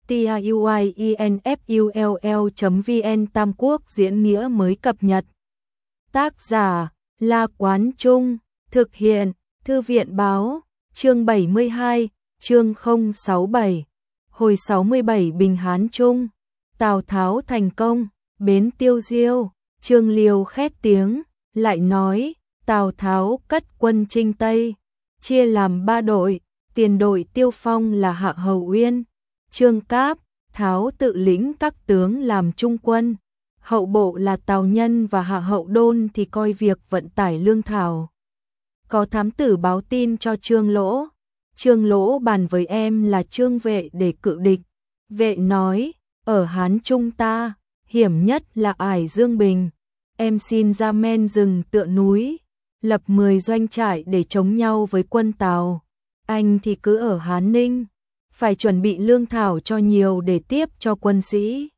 tiuinfull.vn Tam Quốc diễn nghĩa mới cập nhật. Tác giả La Quán Trung, thực hiện Thư viện Báo, chương 72, chương 067, hồi 67 Bình Hán Trung, Tào Tháo thành công, bến Tiêu Diêu, Trương Liêu khét tiếng, lại nói, Tào Tháo cất quân chinh Tây, chia làm 3 đội, tiền đội Tiêu Phong là Hạ Hầu Uyên, Trương Cáp, Tháo tự lĩnh các tướng làm trung quân, hậu bộ là Tào Nhân và Hạ Hậu Đôn thì coi việc vận tải lương thảo. Có thám tử báo tin cho Trương Lỗ, Trương Lỗ bàn với em là Trương Vệ để cự địch. Vệ nói, ở Hán Trung ta, hiểm nhất là ải Dương Bình, em xin ra men rừng tựa núi, lập 10 doanh trại để chống nhau với quân Tào. Anh thì cứ ở Hán Ninh, phải chuẩn bị lương thảo cho nhiều để tiếp cho quân sĩ.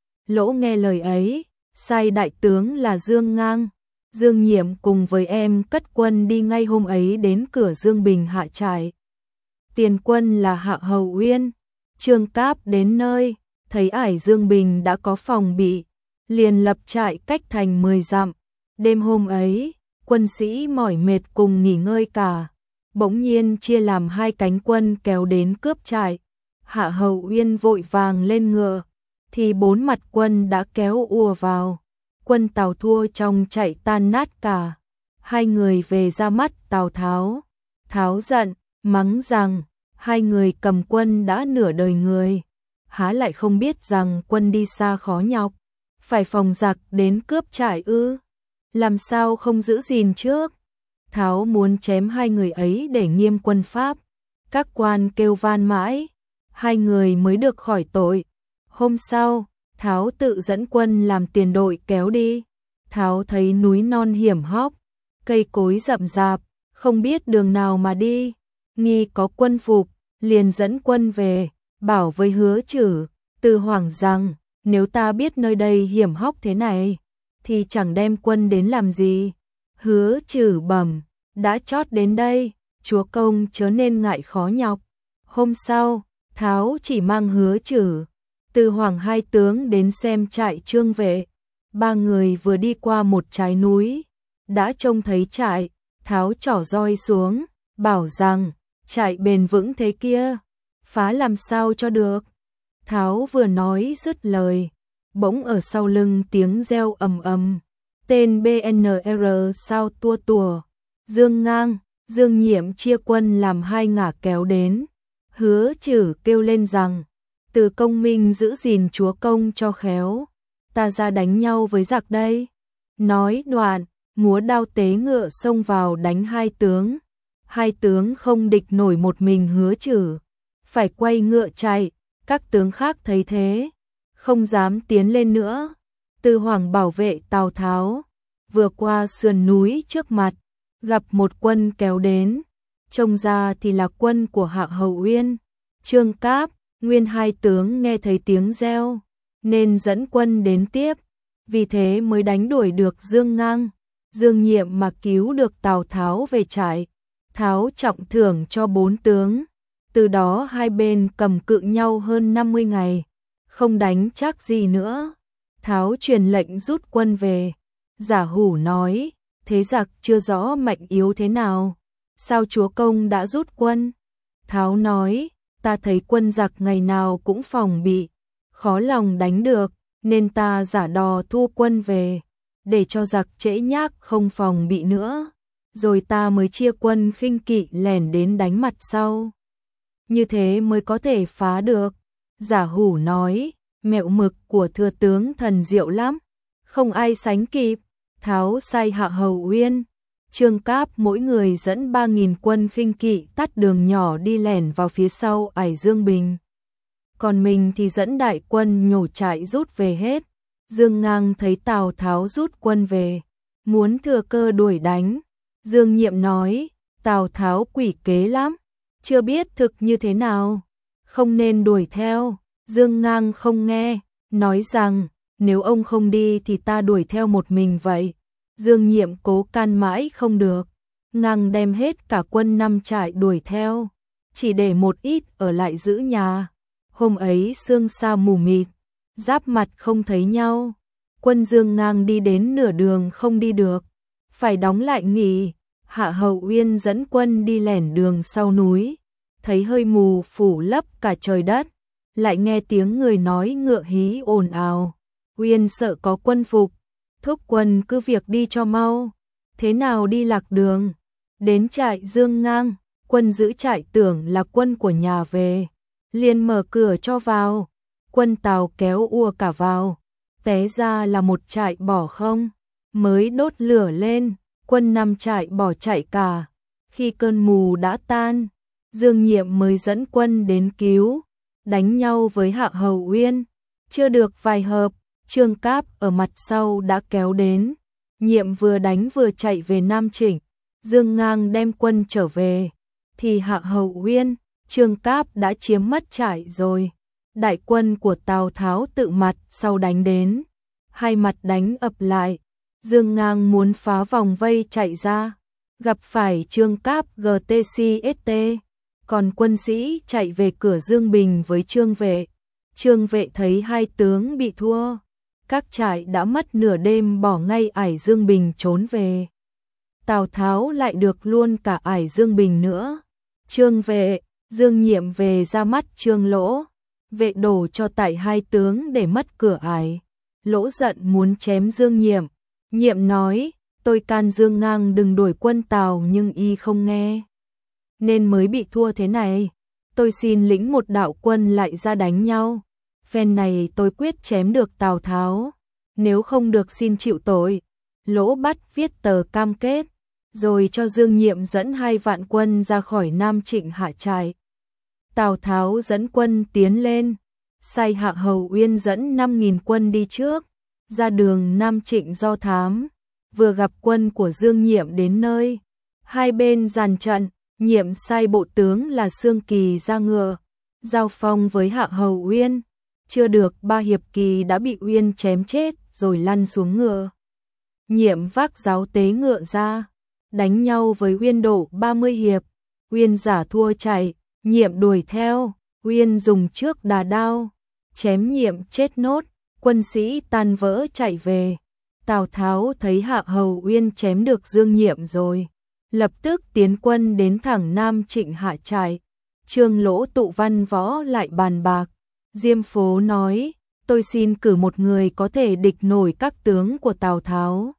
Lỗ nghe lời ấy, sai đại tướng là Dương Ngang, Dương Nhiệm cùng với em cất quân đi ngay hôm ấy đến cửa Dương Bình hạ trại. Tiền quân là Hạ Hầu Uyên, Trương Cáp đến nơi, thấy ải Dương Bình đã có phòng bị, liền lập trại cách thành 10 dặm. Đêm hôm ấy, quân sĩ mỏi mệt cùng nghỉ ngơi cả, bỗng nhiên chia làm 2 cánh quân kéo đến cướp trại. Hạ Hầu Uyên vội vàng lên ngựa, thì 4 mặt quân đã kéo ùa vào. Quân Tào thua trong chạy tan nát cả. 2 người về ra mắt Tào Tháo. Tháo giận, mắng rằng, 2 người cầm quân đã nửa đời người, há lại không biết rằng quân đi xa khó nhọc, phải phòng giặc đến cướp trại ư? Làm sao không giữ gìn trước? Tháo muốn chém 2 người ấy để nghiêm quân pháp. Các quan kêu van mãi, 2 người mới được khỏi tội. Hôm sau, Tháo tự dẫn quân làm tiền đội kéo đi. Tháo thấy núi non hiểm hóc, cây cối rậm rạp, không biết đường nào mà đi, nghi có quân phục, liền dẫn quân về, bảo với Hứa Chử, Từ Hoảng rằng, nếu ta biết nơi đây hiểm hóc thế này, thì chẳng đem quân đến làm gì. Hứa Chử bẩm, đã chót đến đây, chúa công chớ nên ngại khó nhọc. Hôm sau, Tháo chỉ mang Hứa Chử, Từ Hoảng 2 tướng đến xem trại Trương Vệ. 3 người vừa đi qua một trái núi, đã trông thấy trại. Tháo trỏ roi xuống, bảo rằng, trại bền vững thế kia, phá làm sao cho được. Tháo vừa nói dứt lời, bỗng ở sau lưng tiếng reo ầm ầm, tên BNR sao tua tùa. Dương Ngang, Dương Nhiệm chia quân làm 2 ngả kéo đến. Hứa Chử kêu lên rằng, Từ công minh giữ gìn chúa công cho khéo, ta ra đánh nhau với giặc đây. Nói đoạn, múa đao tế ngựa xông vào đánh 2 tướng. 2 tướng không địch nổi một mình Hứa Chử, phải quay ngựa chạy. Các tướng khác thấy thế, không dám tiến lên nữa. Từ Hoảng bảo vệ Tào Tháo, vừa qua sườn núi trước mặt, gặp một quân kéo đến, trông ra thì là quân của Hạ Hầu Uyên, Trương Cáp. Nguyên 2 tướng nghe thấy tiếng reo, nên dẫn quân đến tiếp, vì thế mới đánh đuổi được Dương Ngang, Dương Nhiệm mà cứu được Tào Tháo về trại. Tháo trọng thưởng cho 4 tướng, từ đó hai bên cầm cự nhau hơn 50 ngày, không đánh chắc gì nữa. Tháo truyền lệnh rút quân về. Giả Hủ nói, thế giặc chưa rõ mạnh yếu thế nào, sao chúa công đã rút quân? Tháo nói, ta thấy quân giặc ngày nào cũng phòng bị, khó lòng đánh được, nên ta giả đò thu quân về, để cho giặc trễ nhác không phòng bị nữa, rồi ta mới chia quân khinh kỵ lẻn đến đánh mặt sau. Như thế mới có thể phá được. Giả Hủ nói, mẹo mực của thừa tướng thần diệu lắm, không ai sánh kịp. Tháo sai Hạ Hầu Uyên, Trương Cáp mỗi người dẫn 3.000 quân khinh kỵ tắt đường nhỏ đi lẻn vào phía sau ải Dương Bình. Còn mình thì dẫn đại quân nhổ trại rút về hết. Dương Ngang thấy Tào Tháo rút quân về, muốn thừa cơ đuổi đánh. Dương Nhiệm nói, Tào Tháo quỷ kế lắm, chưa biết thực như thế nào, không nên đuổi theo. Dương Ngang không nghe, nói rằng, nếu ông không đi thì ta đuổi theo một mình vậy. Dương Nhiệm cố can mãi không được, Ngang đem hết cả quân 5 trại đuổi theo, chỉ để một ít ở lại giữ nhà. Hôm ấy sương sa mù mịt, giáp mặt không thấy nhau. Quân Dương Ngang đi đến nửa đường không đi được, phải đóng lại nghỉ. Hạ Hầu Uyên dẫn quân đi lẻn đường sau núi, thấy hơi mù phủ lấp cả trời đất, lại nghe tiếng người nói ngựa hí ồn ào. Uyên sợ có quân phục, thúc quân cứ việc đi cho mau, thế nào đi lạc đường. Đến trại Dương Ngang, quân giữ trại tưởng là quân của nhà về, liền mở cửa cho vào. Quân Tào kéo ùa cả vào, té ra là một trại bỏ không, mới đốt lửa lên, quân năm trại bỏ chạy cả. Khi cơn mù đã tan, Dương Nhiệm mới dẫn quân đến cứu, đánh nhau với Hạ Hầu Uyên. Chưa được vài hợp, Trương Cáp ở mặt sau đã kéo đến. Nhiệm vừa đánh vừa chạy về Nam Trịnh. Dương Ngang đem quân trở về, thì Hạ Hầu Uyên, Trương Cáp đã chiếm mất trại rồi. Đại quân của Tào Tháo tự mặt sau đánh đến, hai mặt đánh ập lại. Dương Ngang muốn phá vòng vây chạy ra, gặp phải Trương Cáp GTCST, còn quân sĩ chạy về cửa Dương Bình với Trương Vệ. Trương Vệ thấy hai tướng bị thua, các trại đã mất nửa đêm bỏ ngay ải Dương Bình trốn về. Tào Tháo lại được luôn cả ải Dương Bình nữa. Trương Vệ, Dương Nhiệm về ra mắt Trương Lỗ, Vệ đổ cho tại hai tướng để mất cửa ải. Lỗ giận muốn chém Dương Nhiệm. Nhiệm nói, tôi can Dương Ngang đừng đuổi quân Tào nhưng y không nghe, nên mới bị thua thế này. Tôi xin lĩnh một đạo quân lại ra đánh nhau. Phen này tôi quyết chém được Tào Tháo, nếu không được xin chịu tội. Lỗ bắt viết tờ cam kết, rồi cho Dương Nhiệm dẫn 2 vạn quân ra khỏi Nam Trịnh hạ trại. Tào Tháo dẫn quân tiến lên, sai Hạ Hầu Uyên dẫn 5.000 quân đi trước, ra đường Nam Trịnh do thám. Vừa gặp quân của Dương Nhiệm đến nơi, hai bên dàn trận. Nhiệm sai bộ tướng là Xương Kỳ ra ngựa, giao phong với Hạ Hầu Uyên. Chưa được 3 hiệp Kỳ đã bị Uyên chém chết rồi lăn xuống ngựa. Nhiệm vác giáo tế ngựa ra, đánh nhau với Uyên độ 30 hiệp. Uyên giả thua chạy, Nhiệm đuổi theo, Uyên dùng trước đà đao, chém Nhiệm chết nốt, quân sĩ tan vỡ chạy về. Tào Tháo thấy Hạ Hầu Uyên chém được Dương Nhiệm rồi, lập tức tiến quân đến thẳng Nam Trịnh hạ trại. Trương Lỗ tụ văn võ lại bàn bạc. Diêm Phố nói, tôi xin cử một người có thể địch nổi các tướng của Tào Tháo.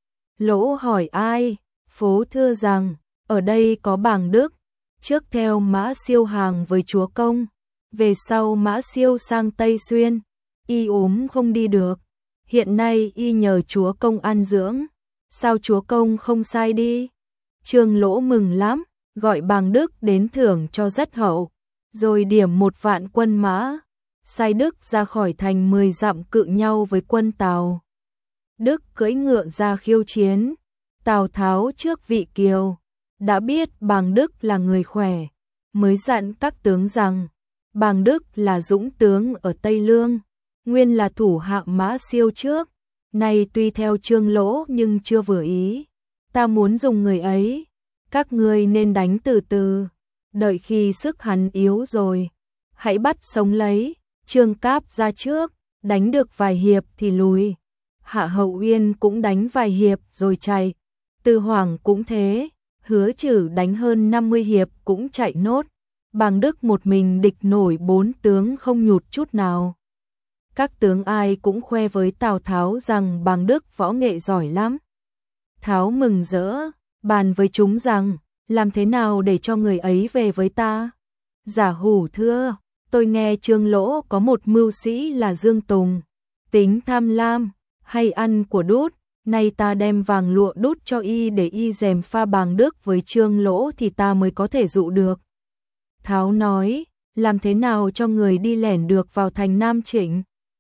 Lỗ hỏi ai? Phố thưa rằng, ở đây có Bàng Đức, trước theo Mã Siêu hàng với chúa công, về sau Mã Siêu sang Tây Xuyên, y ốm không đi được, hiện nay y nhờ chúa công an dưỡng, sao chúa công không sai đi? Trương Lỗ mừng lắm, gọi Bàng Đức đến thưởng cho rất hậu, rồi điểm 1 vạn quân mã, sai Đức ra khỏi thành 10 dặm cự nhau với quân Tào. Đức cưỡi ngựa ra khiêu chiến. Tào Tháo trước vị kiều, đã biết Bàng Đức là người khỏe, mới dặn các tướng rằng, Bàng Đức là dũng tướng ở Tây Lương, nguyên là thủ hạ Mã Siêu trước, nay tuy theo Trương Lỗ nhưng chưa vừa ý. Ta muốn dùng người ấy, các ngươi nên đánh từ từ, đợi khi sức hắn yếu rồi, hãy bắt sống lấy. Trương Cáp ra trước, đánh được vài hiệp thì lùi. Hạ Hầu Uyên cũng đánh vài hiệp rồi chạy. Từ Hoàng cũng thế, Hứa Trử đánh hơn 50 hiệp cũng chạy nốt. Bàng Đức một mình địch nổi 4 tướng không nhụt chút nào. Các tướng ai cũng khoe với Tào Tháo rằng Bàng Đức võ nghệ giỏi lắm. Tháo mừng rỡ, bàn với chúng rằng, làm thế nào để cho người ấy về với ta? Giả Hủ thưa, tôi nghe Trương Lỗ có một mưu sĩ là Dương Tùng, tính tham lam, hay ăn của đút, nay ta đem vàng lụa đút cho y để y gièm pha Bàng Đức với Trương Lỗ thì ta mới có thể dụ được. Tháo nói, làm thế nào cho người đi lẻn được vào thành Nam Trịnh?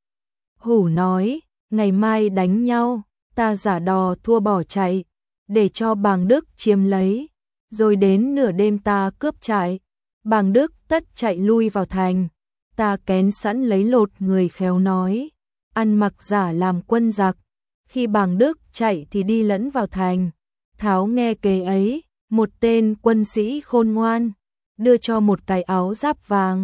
Hủ nói, ngày mai đánh nhau, ta giả đò thua bỏ chạy, để cho Bàng Đức chiếm lấy, rồi đến nửa đêm ta cướp trại. Bàng Đức tất chạy lui vào thành, ta kén sẵn lấy lột người khéo nói, ăn mặc giả làm quân giặc. Khi Bàng Đức chạy thì đi lẫn vào thành. Tháo nghe kế ấy, một tên quân sĩ khôn ngoan, đưa cho một cái áo giáp vàng,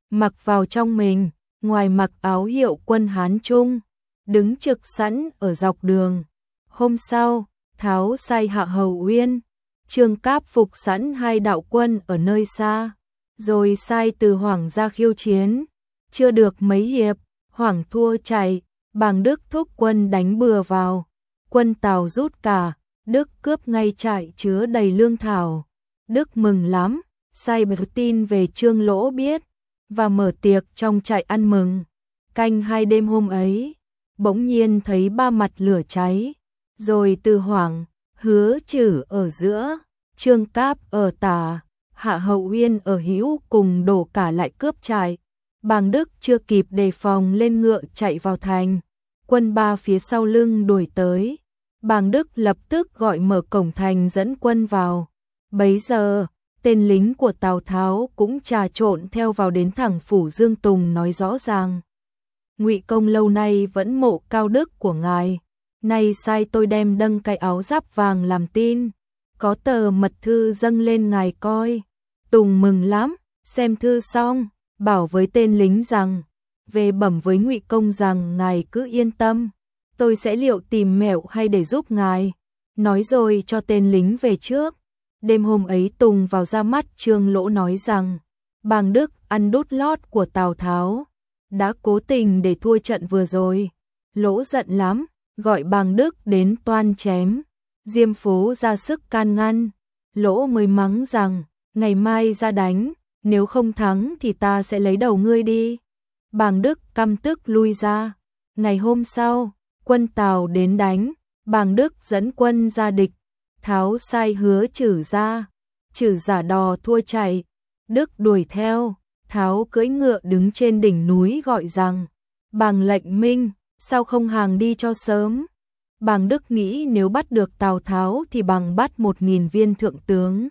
mặc vào trong mình, ngoài mặc áo hiệu quân Hán Trung, đứng trực sẵn ở dọc đường. Hôm sau, Tháo sai Hạ Hầu Uyên, Trương Cáp phục sẵn hai đạo quân ở nơi xa, rồi sai Từ Hoảng ra khiêu chiến. Chưa được mấy hiệp, Hoảng thua chạy, Bàng Đức thúc quân đánh bừa vào. Quân Tào rút cả, Đức cướp ngay trại chứa đầy lương thảo. Đức mừng lắm, sai bật tin về Trương Lỗ biết, và mở tiệc trong trại ăn mừng. Canh 2 đêm hôm ấy, bỗng nhiên thấy ba mặt lửa cháy, rồi Từ Hoảng, Hứa Chử ở giữa, Trương Cáp ở tả, Hạ Hầu Uyên ở hữu cùng đổ cả lại cướp trại. Bàng Đức chưa kịp đề phòng lên ngựa chạy vào thành, quân ba phía sau lưng đuổi tới. Bàng Đức lập tức gọi mở cổng thành dẫn quân vào. Bấy giờ, tên lính của Tào Tháo cũng trà trộn theo vào đến thẳng phủ Dương Tùng nói rõ ràng. Ngụy công lâu nay vẫn mộ cao đức của ngài, nay sai tôi đem đâng cái áo giáp vàng làm tin, có tờ mật thư dâng lên ngài coi. Tùng mừng lắm, xem thư xong, bảo với tên lính rằng, về bẩm với Ngụy công rằng ngài cứ yên tâm, tôi sẽ liệu tìm mẹo hay để giúp ngài. Nói rồi cho tên lính về trước. Đêm hôm ấy Tùng vào ra mắt Trương Lỗ nói rằng, Bàng Đức ăn đút lót của Tào Tháo, đã cố tình để thua trận vừa rồi. Lỗ giận lắm, gọi Bàng Đức đến toan chém. Diêm Phố ra sức can ngăn, Lỗ mới mắng rằng, ngày mai ra đánh, nếu không thắng thì ta sẽ lấy đầu ngươi đi. Bàng Đức căm tức lui ra. Ngày hôm sau, quân Tào đến đánh, Bàng Đức dẫn quân ra địch. Tháo sai Hứa Chử ra, Chử giả đò thua chạy, Đức đuổi theo. Tháo cưỡi ngựa đứng trên đỉnh núi gọi rằng, Bàng lệnh minh, sao không hàng đi cho sớm. Bàng Đức nghĩ nếu bắt được Tào Tháo thì bằng bắt 1000 viên thượng tướng.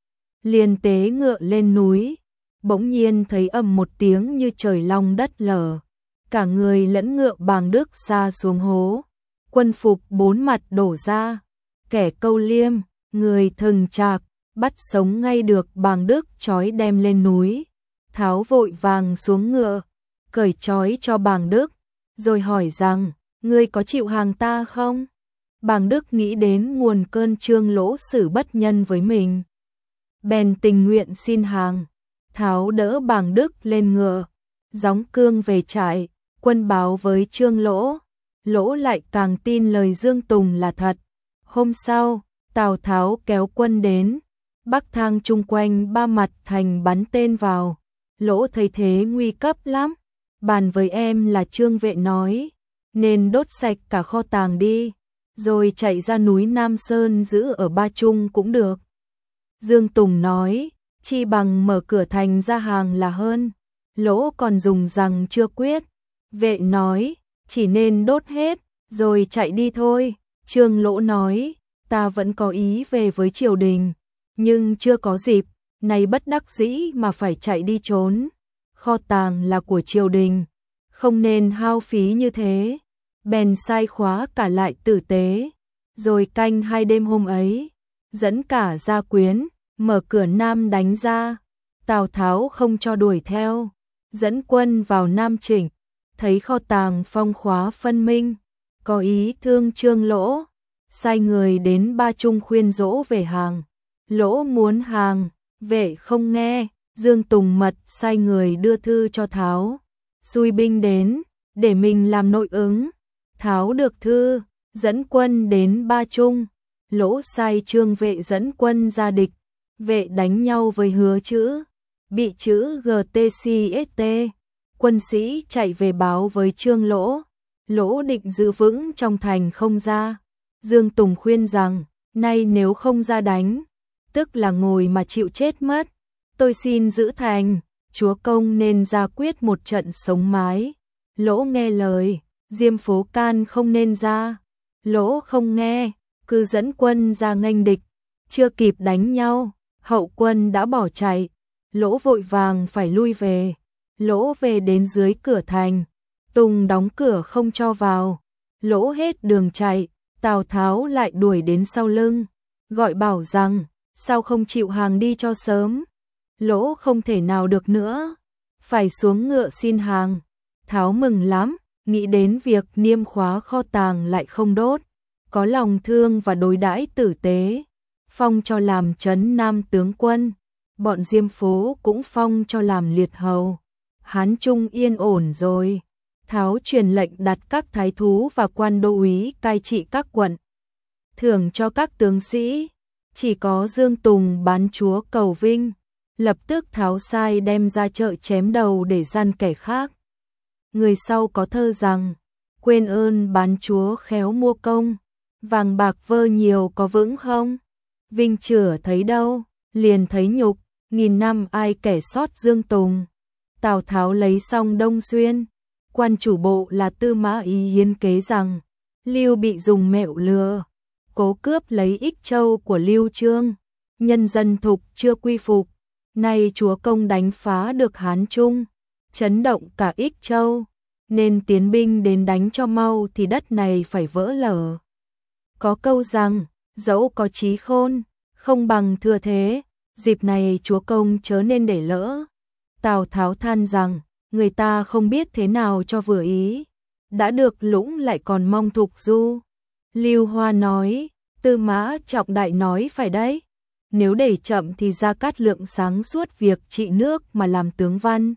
Liền tế ngựa lên núi, bỗng nhiên thấy ầm một tiếng như trời long đất lở. Cả người lẫn ngựa Bàng Đức sa xuống hố, quân phục 4 mặt đổ ra. Kẻ câu liêm, người thừng trạc, bắt sống ngay được Bàng Đức trói đem lên núi. Tháo vội vàng xuống ngựa, cởi trói cho Bàng Đức, rồi hỏi rằng, ngươi có chịu hàng ta không? Bàng Đức nghĩ đến nguồn cơn Trương Lỗ xử bất nhân với mình, bèn tình nguyện xin hàng. Tháo đỡ Bàng Đức lên ngựa, gióng cương về trại, quân báo với Trương Lỗ. Lỗ lại càng tin lời Dương Tùng là thật. Hôm sau, Tào Tháo kéo quân đến, bắc thang chung quanh ba mặt thành bắn tên vào. Lỗ thấy thế nguy cấp lắm, bàn với em là Trương Vệ nói, nên đốt sạch cả kho tàng đi, rồi chạy ra núi Nam Sơn giữ ở Ba Trung cũng được. Dương Tùng nói, chi bằng mở cửa thành ra hàng là hơn. Lỗ còn dùng rằng chưa quyết. Vệ nói, chỉ nên đốt hết, rồi chạy đi thôi. Trương Lỗ nói, ta vẫn có ý về với triều đình, nhưng chưa có dịp, nay bất đắc dĩ mà phải chạy đi trốn. Kho tàng là của triều đình, không nên hao phí như thế. Bèn sai khóa cả lại tử tế, rồi canh 2 đêm hôm ấy, dẫn cả gia quyến, mở cửa Nam đánh ra. Tào Tháo không cho đuổi theo, dẫn quân vào Nam Chỉnh, thấy kho tàng phong khóa phân minh, có ý thương Trương Lỗ, sai người đến Ba Trung khuyên dỗ về hàng. Lỗ muốn hàng, Vệ không nghe. Dương Tùng mật sai người đưa thư cho Tháo, xui binh đến, để mình làm nội ứng. Tháo được thư, dẫn quân đến Ba Trung. Lỗ sai Trương Vệ dẫn quân ra địch. Vệ đánh nhau với Hứa Chữ, bị Chữ GTCST. Quân sĩ chạy về báo với Trương Lỗ. Lỗ định giữ vững trong thành không ra. Dương Tùng khuyên rằng, nay nếu không ra đánh, tức là ngồi mà chịu chết mất. Tôi xin giữ thành, chúa công nên ra quyết một trận sống mái. Lỗ nghe lời, Diêm Phố can không nên ra. Lỗ không nghe, cứ dẫn quân ra nghênh địch. Chưa kịp đánh nhau, hậu quân đã bỏ chạy. Lỗ vội vàng phải lui về. Lỗ về đến dưới cửa thành, Tùng đóng cửa không cho vào. Lỗ hết đường chạy, Tào Tháo lại đuổi đến sau lưng, gọi bảo rằng, sao không chịu hàng đi cho sớm. Lỗ không thể nào được nữa, phải xuống ngựa xin hàng. Tháo mừng lắm, nghĩ đến việc niêm khóa kho tàng lại không đốt, có lòng thương và đối đãi tử tế, phong cho làm trấn nam tướng quân, bọn Diêm Phố cũng phong cho làm liệt hầu. Hán Trung yên ổn rồi. Tháo truyền lệnh đặt các thái thú và quan đô úy cai trị các quận, thưởng cho các tướng sĩ. Chỉ có Dương Tùng bán chúa cầu vinh, lập tức Tháo sai đem ra chợ chém đầu để gian kẻ khác. Người sau có thơ rằng, quên ơn bán chúa khéo mua công, vàng bạc vơ nhiều có vững không? Vinh chửa thấy đâu, liền thấy nhục, nghìn năm ai kẻ sót Dương Tùng. Tào Tháo lấy xong Đông Xuyên, quan chủ bộ là Tư Mã Ý hiến kế rằng, Lưu bị dùng mẹo lừa, cố cướp lấy Ích Châu của Lưu Trương, nhân dân thục chưa quy phục, nay chúa công đánh phá được Hán Trung, chấn động cả Ích Châu, nên tiến binh đến đánh cho mau thì đất này phải vỡ lở. Có câu rằng, dẫu có trí khôn, không bằng thừa thế, dịp này chúa công chớ nên để lỡ. Tào Tháo than rằng, người ta không biết thế nào cho vừa ý, đã được lũng lại còn mong thục du. Lưu Hoa nói, Tư Mã Trọng Đại nói phải đấy, nếu để chậm thì Gia Cát Lượng sáng suốt việc trị nước mà làm tướng văn.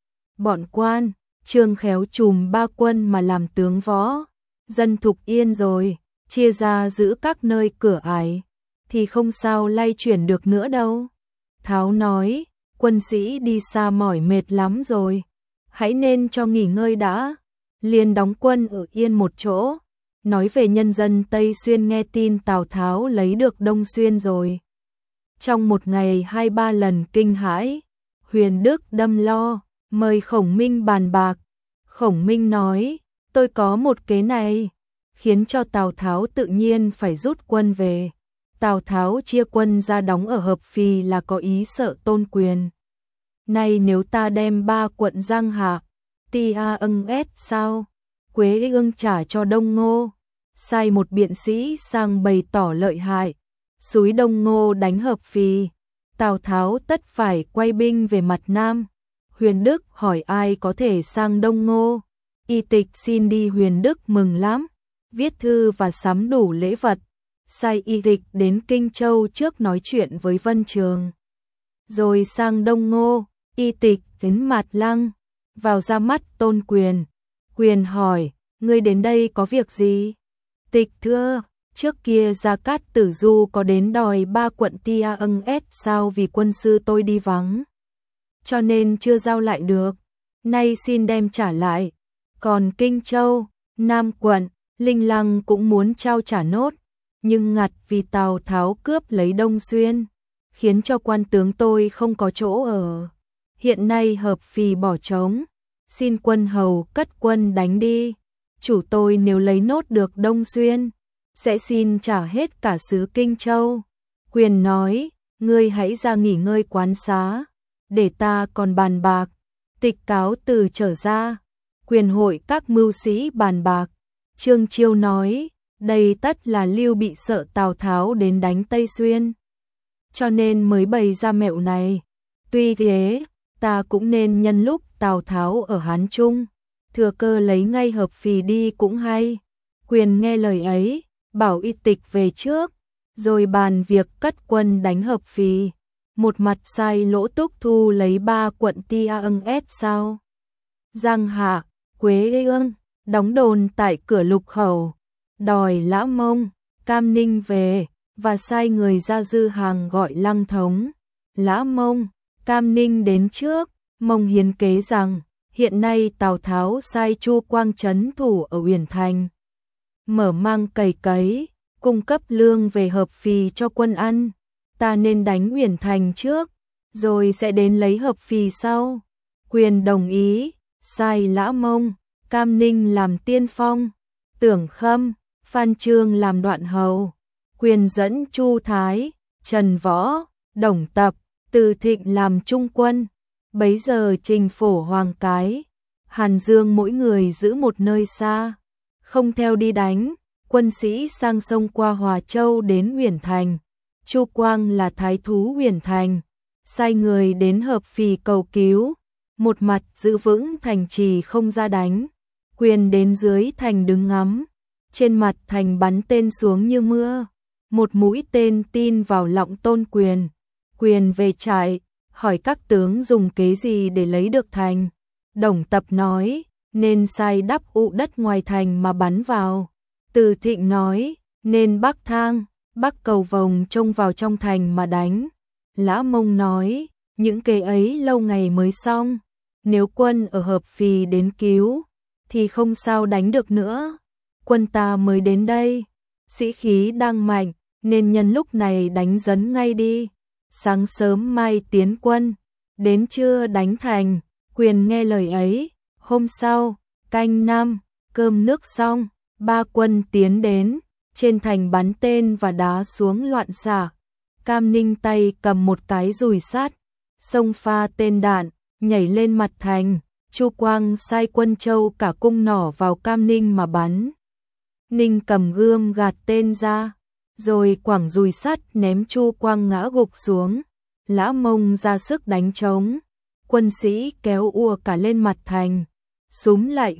Bọn quan, Trương khéo trùm 3 quân mà làm tướng võ, dân thục yên rồi, chia ra giữ các nơi cửa ải, thì không sao lay chuyển được nữa đâu. Tháo nói, quân sĩ đi xa mỏi mệt lắm rồi, hãy nên cho nghỉ ngơi đã, liền đóng quân ở yên một chỗ. Nói về nhân dân Tây Xuyên nghe tin Tào Tháo lấy được Đông Xuyên rồi. Trong một ngày 2-3 lần kinh hãi, Huyền Đức đâm lo, mời Khổng Minh bàn bạc. Khổng Minh nói, tôi có một kế này, khiến cho Tào Tháo tự nhiên phải rút quân về. Tào Tháo chia quân ra đóng ở Hợp Phì là có ý sợ tôn quyền. Nay nếu ta đem 3 quận Giang Hạ, Tia ưng ét sao, Quế Ương trả cho Đông Ngô, sai một biện sĩ sang bày tỏ lợi hại, xúi Đông Ngô đánh Hợp Phì, Tào Tháo tất phải quay binh về mặt Nam. Huyền Đức hỏi ai có thể sang Đông Ngô, Y Tịch xin đi. Huyền Đức mừng lắm, viết thư và sắm đủ lễ vật, sai Y Tịch đến Kinh Châu trước nói chuyện với Vân Trường. Rồi sang Đông Ngô, Y Tịch đến Mạt Lăng, vào ra mắt Tôn Quyền. Quyền hỏi, ngươi đến đây có việc gì? Tịch thưa, trước kia Gia Cát Tử Du có đến đòi 3 quận Tia ưng ét sao, vì quân sư tôi đi vắng, cho nên chưa giao lại được, nay xin đem trả lại. Còn Kinh Châu, Nam quận, Linh Lăng cũng muốn trao trả nốt, nhưng ngặt vì Tào Tháo cướp lấy Đông Xuyên, khiến cho quan tướng tôi không có chỗ ở. Hiện nay Hợp Phì bỏ trống, xin quân hầu cất quân đánh đi. Chủ tôi nếu lấy nốt được Đông Xuyên, sẽ xin trả hết cả xứ Kinh Châu. Quyền nói, ngươi hãy ra nghỉ ngơi quán xá, để ta còn bàn bạc. Tịch cáo từ trở ra, Quyền hội các mưu sĩ bàn bạc. Trương Chiêu nói, đây tất là Lưu bị sợ Tào Tháo đến đánh Tây Xuyên, cho nên mới bày ra mẹo này. Tuy thế, ta cũng nên nhân lúc Tào Tháo ở Hán Trung, thừa cơ lấy ngay Hợp Phì đi cũng hay. Quyền nghe lời ấy, bảo Y Tịch về trước, rồi bàn việc cất quân đánh Hợp Phì. Một mặt sai Lỗ Túc thu lấy 3 quận Tia ưng ét sao, Giang Hạ, Quế Ương, đóng đồn tại cửa Lục Khẩu, đòi Lã Mông, Cam Ninh về, và sai người ra dư hàng gọi Lăng Thống. Lã Mông, Cam Ninh đến trước, Mông hiến kế rằng, hiện nay Tào Tháo sai Chu Quang trấn thủ ở Uyển Thành, mở mang cày cấy, cung cấp lương về Hợp Phì cho quân ăn. Ta nên đánh Uyển Thành trước, rồi sẽ đến lấy Hợp Phì sau. Quyền đồng ý, sai Lã Mông, Cam Ninh làm tiên phong, Tưởng Khâm, Phan Chương làm đoạn hầu. Quyền dẫn Chu Thái, Trần Võ, Đồng Tập, Từ Thịnh làm trung quân. Bấy giờ Trình Phổ, Hoàng Cái, Hàn Dương mỗi người giữ một nơi xa, không theo đi đánh. Quân sĩ sang sông qua Hòa Châu đến Uyển Thành. Chu Quang là thái thú Uyển Thành, sai người đến Hợp Phì cầu cứu. một mặt giữ vững thành trì không ra đánh. Quyền đến dưới thành đứng ngắm, trên mặt thành bắn tên xuống như mưa. Một mũi tên tin vào lọng Tôn Quyền. Quyền về trại, hỏi các tướng dùng kế gì để lấy được thành. Đồng Tập nói, nên sai đắp ụ đất ngoài thành mà bắn vào. Từ Thịnh nói, nên bắc thang, bắc cầu vồng trông vào trong thành mà đánh. Lã Mông nói, những kế ấy lâu ngày mới xong, nếu quân ở Hợp Phì đến cứu, thì không sao đánh được nữa. Quân ta mới đến đây, sĩ khí đang mạnh, nên nhân lúc này đánh dấn ngay đi. Sáng sớm mai tiến quân, đến trưa đánh thành. Quyền nghe lời ấy, hôm sau, canh năm, cơm nước xong, ba quân tiến đến, trên thành bắn tên và đá xuống loạn xạ. Cam Ninh tay cầm một cái dùi sắt, xông pha tên đạn, nhảy lên mặt thành. Chu Quang sai quân Châu cả cung nỏ vào Cam Ninh mà bắn. Ninh cầm gươm gạt tên ra, rồi quẳng dùi sắt ném Chu Quang ngã gục xuống. Lã Mông ra sức đánh trống, quân sĩ kéo ùa cả lên mặt thành, súm lại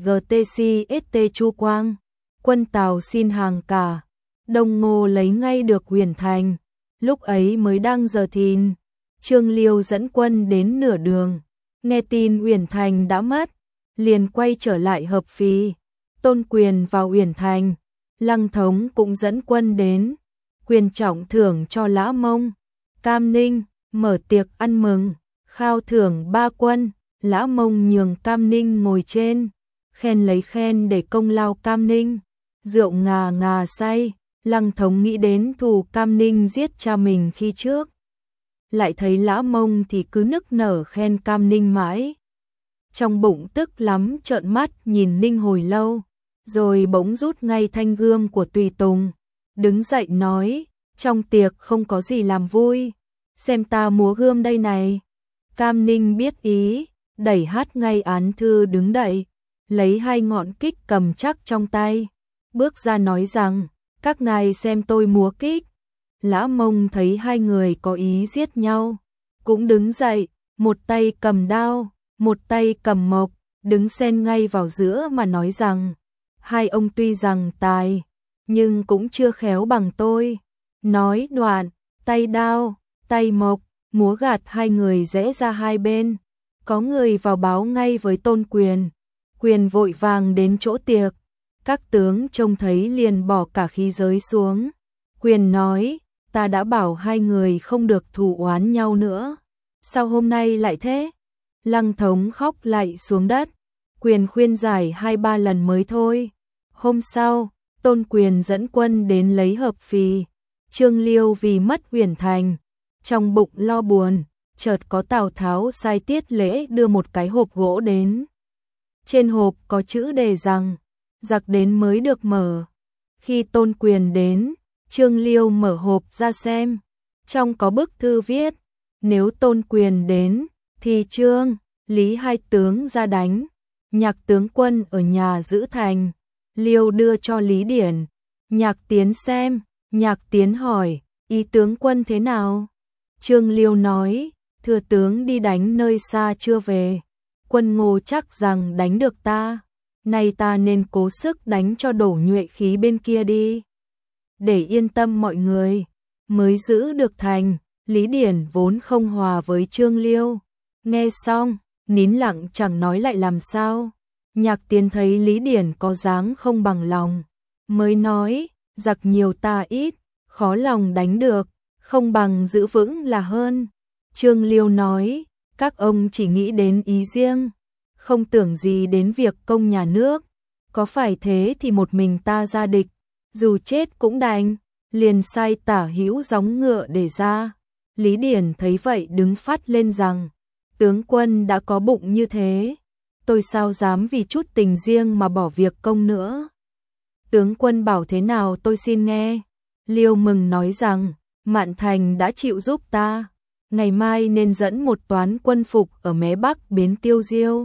GTCST Chu Quang. Quân Tào xin hàng cả, Đông Ngô lấy ngay được Uyển Thành. Lúc ấy mới đang giờ thìn, Trương Liêu dẫn quân đến nửa đường, nghe tin Uyển Thành đã mất, liền quay trở lại Hợp Phì. Tôn Quyền vào Uyển Thành, Lăng Thống cũng dẫn quân đến, Quyền trọng thưởng cho Lã Mông. Cam Ninh mở tiệc ăn mừng, khao thưởng 3 quân. Lã Mông nhường Cam Ninh ngồi trên, khen lấy khen để công lao Cam Ninh. Rượu ngà ngà say, Lăng Thống nghĩ đến thù Cam Ninh giết cha mình khi trước, lại thấy Lã Mông thì cứ nức nở khen Cam Ninh mãi. Trong bụng tức lắm, trợn mắt nhìn Ninh hồi lâu, rồi bỗng rút ngay thanh gươm của tùy tùng, đứng dậy nói, trong tiệc không có gì làm vui, xem ta múa gươm đây này. Cam Ninh biết ý, đẩy hát ngay án thư đứng đậy, lấy 2 ngọn kích cầm chắc trong tay, bước ra nói rằng, các ngài xem tôi múa kích. Lã Mông thấy 2 người có ý giết nhau, cũng đứng dậy, một tay cầm đao, một tay cầm mộc, đứng xen ngay vào giữa mà nói rằng, 2 ông tuy rằng tài, nhưng cũng chưa khéo bằng tôi. Nói đoạn, tay đao, tay mộc, múa gạt 2 người rẽ ra hai bên. Có người vào báo ngay với Tôn Quyền. Quyền vội vàng đến chỗ tiệc, các tướng trông thấy liền bỏ cả khí giới xuống. Quyền nói, ta đã bảo 2 người không được thù oán nhau nữa, sao hôm nay lại thế? Lăng Thống khóc lạy xuống đất. Quyền khuyên giải 2-3 lần mới thôi. Hôm sau, Tôn Quyền dẫn quân đến lấy Hợp Phì. Trương Liêu vì mất Uyển Thành, trong bụng lo buồn, chợt có Tào Tháo sai Tiết Lễ đưa một cái hộp gỗ đến. Trên hộp có chữ đề rằng, giặc đến mới được mở. Khi Tôn Quyền đến, Trương Liêu mở hộp ra xem, trong có bức thư viết, nếu Tôn Quyền đến, thì Trương, Lý 2 tướng ra đánh, Nhạc tướng quân ở nhà giữ thành. Liêu đưa cho Lý Điển, Nhạc Tiến xem. Nhạc Tiến hỏi, ý tướng quân thế nào? Trương Liêu nói, thưa tướng đi đánh nơi xa chưa về, quân Ngô chắc rằng đánh được ta, nay ta nên cố sức đánh cho đổ nhuệ khí bên kia đi, để yên tâm mọi người, mới giữ được thành. Lý Điển vốn không hòa với Trương Liêu, nghe xong, nín lặng chẳng nói lại làm sao. Nhạc Tiến thấy Lý Điển có dáng không bằng lòng, mới nói, giặc nhiều ta ít, khó lòng đánh được, không bằng giữ vững là hơn. Trương Liêu nói, các ông chỉ nghĩ đến ý riêng, không tưởng gì đến việc công nhà nước, có phải thế thì một mình ta ra địch, dù chết cũng đành. Liền sai Tả Hữu gióng ngựa để ra. Lý Điển thấy vậy đứng phát lên rằng, tướng quân đã có bụng như thế, tôi sao dám vì chút tình riêng mà bỏ việc công nữa. Tướng quân bảo thế nào tôi xin nghe. Liêu mừng nói rằng, Mạn Thành đã chịu giúp ta, ngày mai nên dẫn một toán quân phục ở mé bắc bến Tiêu Diêu.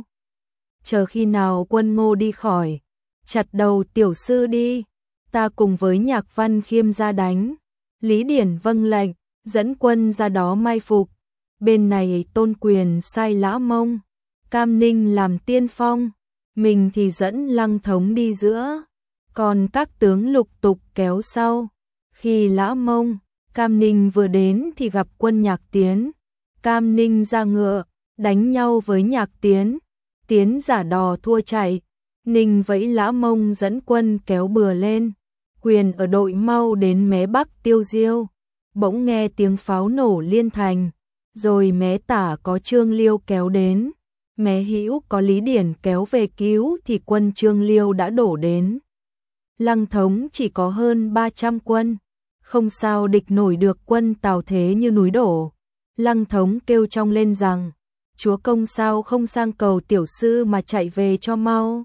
Chờ khi nào quân Ngô đi khỏi, chặt đầu tiểu sư đi, ta cùng với Nhạc Văn Khiêm ra đánh. Lý Điển vâng lệnh, dẫn quân ra đó mai phục. Bên này Tôn Quyền sai Lã Mông, Cam Ninh làm tiên phong, mình thì dẫn Lăng Thống đi giữa, còn các tướng lục tục kéo sau. Khi Lã Mông, Cam Ninh vừa đến thì gặp quân Nhạc Tiến. Cam Ninh ra ngựa, đánh nhau với Nhạc Tiến. Tiến giả đò thua chạy. Ninh vẫy Lã Mông dẫn quân kéo bừa lên. Quyền ở đội mau đến mé bắc Tiêu Diêu. Bỗng nghe tiếng pháo nổ liên thành. Rồi mé tả có Trương Liêu kéo đến. Mé hữu có Lý Điển kéo về cứu thì quân Trương Liêu đã đổ đến. Lăng Thống chỉ có hơn 300 quân. Không sao địch nổi được quân Tào thế như núi đổ. Lăng Thống kêu trong lên rằng, chúa công sao không sang cầu tiểu sư mà chạy về cho mau.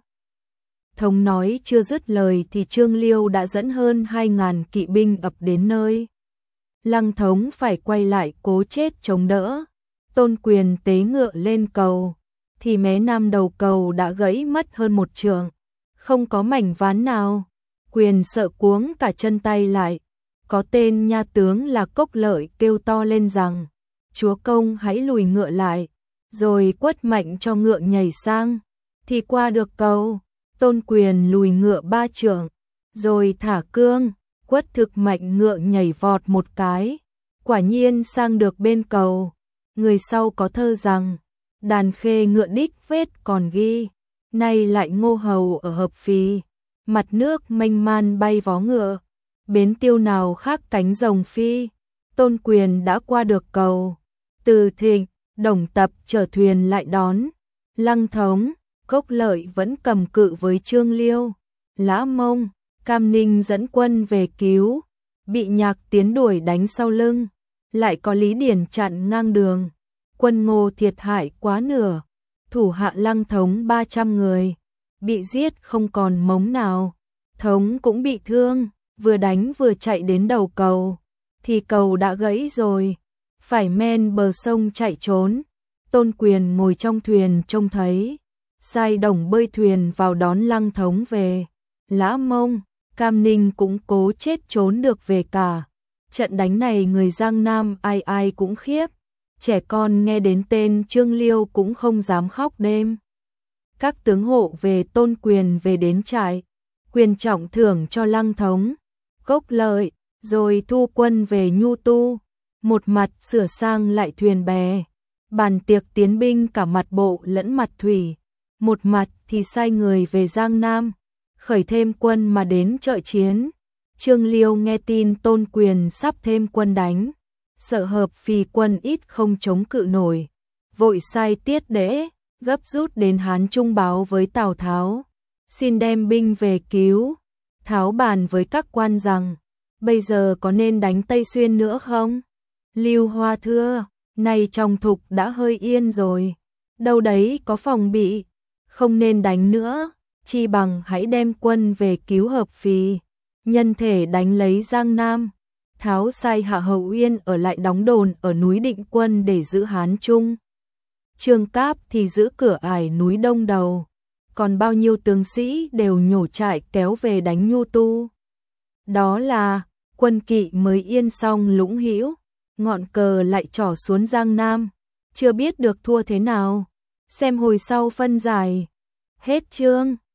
Thống nói chưa dứt lời thì Trương Liêu đã dẫn hơn 2.000 kỵ binh ập đến nơi. Lăng Thống phải quay lại cố chết chống đỡ. Tôn Quyền tế ngựa lên cầu, thì mé nam đầu cầu đã gãy mất hơn một trượng, không có mảnh ván nào. Quyền sợ cuống cả chân tay lại. Có tên nha tướng là Cốc Lợi kêu to lên rằng, chúa công hãy lùi ngựa lại, rồi quất mạnh cho ngựa nhảy sang, thì qua được cầu. Tôn Quyền lùi ngựa 3 trượng, rồi thả cương, quất thực mạnh ngựa nhảy vọt một cái, quả nhiên sang được bên cầu. Người sau có thơ rằng, đàn khê ngựa đích vết còn ghi, nay lại Ngô Hầu ở Hợp Phì, mặt nước mênh man bay vó ngựa, bến tiêu nào khác cánh rồng phi. Tôn Quyền đã qua được cầu. Từ Thịnh, Đồng Tập chở thuyền lại đón. Lăng Thống, Cốc Lợi vẫn cầm cự với Trương Liêu. Lã Mông, Cam Ninh dẫn quân về cứu, bị Nhạc Tiến đuổi đánh sau lưng, lại có Lý Điển chặn ngang đường. Quân Ngô thiệt hại quá nửa, thủ hạ Lăng Thống 300 người, bị giết không còn mống nào. Thống cũng bị thương, vừa đánh vừa chạy đến đầu cầu, thì cầu đã gãy rồi, phải men bờ sông chạy trốn. Tôn Quyền ngồi trong thuyền trông thấy, sai Đồng bơi thuyền vào đón Lăng Thống về. Lã Mông, Cam Ninh cũng cố chết trốn được về cả. Trận đánh này người Giang Nam ai ai cũng khiếp, trẻ con nghe đến tên Trương Liêu cũng không dám khóc đêm. Các tướng hộ về Tôn Quyền về đến trại, quyền trọng thưởng cho Lăng Thống, Cốc Lợi, rồi thu quân về Nhu Tu. Một mặt sửa sang lại thuyền bè, bàn tiệc tiến binh cả mặt bộ lẫn mặt thủy. Một mặt thì sai người về Giang Nam, khởi thêm quân mà đến trợ chiến. Trương Liêu nghe tin Tôn Quyền sắp thêm quân đánh, sợ Hợp Phì quân ít không chống cự nổi, vội sai Tiết Đễ gấp rút đến Hán Trung báo với Tào Tháo, xin đem binh về cứu. Tháo bàn với các quan rằng, bây giờ có nên đánh Tây Xuyên nữa không? Lưu Hoa thưa, nay trong thục đã hơi yên rồi, đâu đấy có phòng bị, không nên đánh nữa, chi bằng hãy đem quân về cứu Hợp Phì, nhân thể đánh lấy Giang Nam. Tháo sai Hạ Hầu Uyên ở lại đóng đồn ở núi Định Quân để giữ Hán Trung. Trương Cáp thì giữ cửa ải núi Đông Đầu, còn bao nhiêu tướng sĩ đều nhổ trại kéo về đánh Nhu Tu. Đó là quân kỵ mới yên xong Lũng Hữu, ngọn cờ lại trỏ xuống Giang Nam, chưa biết được thua thế nào, xem hồi sau phân giải. Hết chương.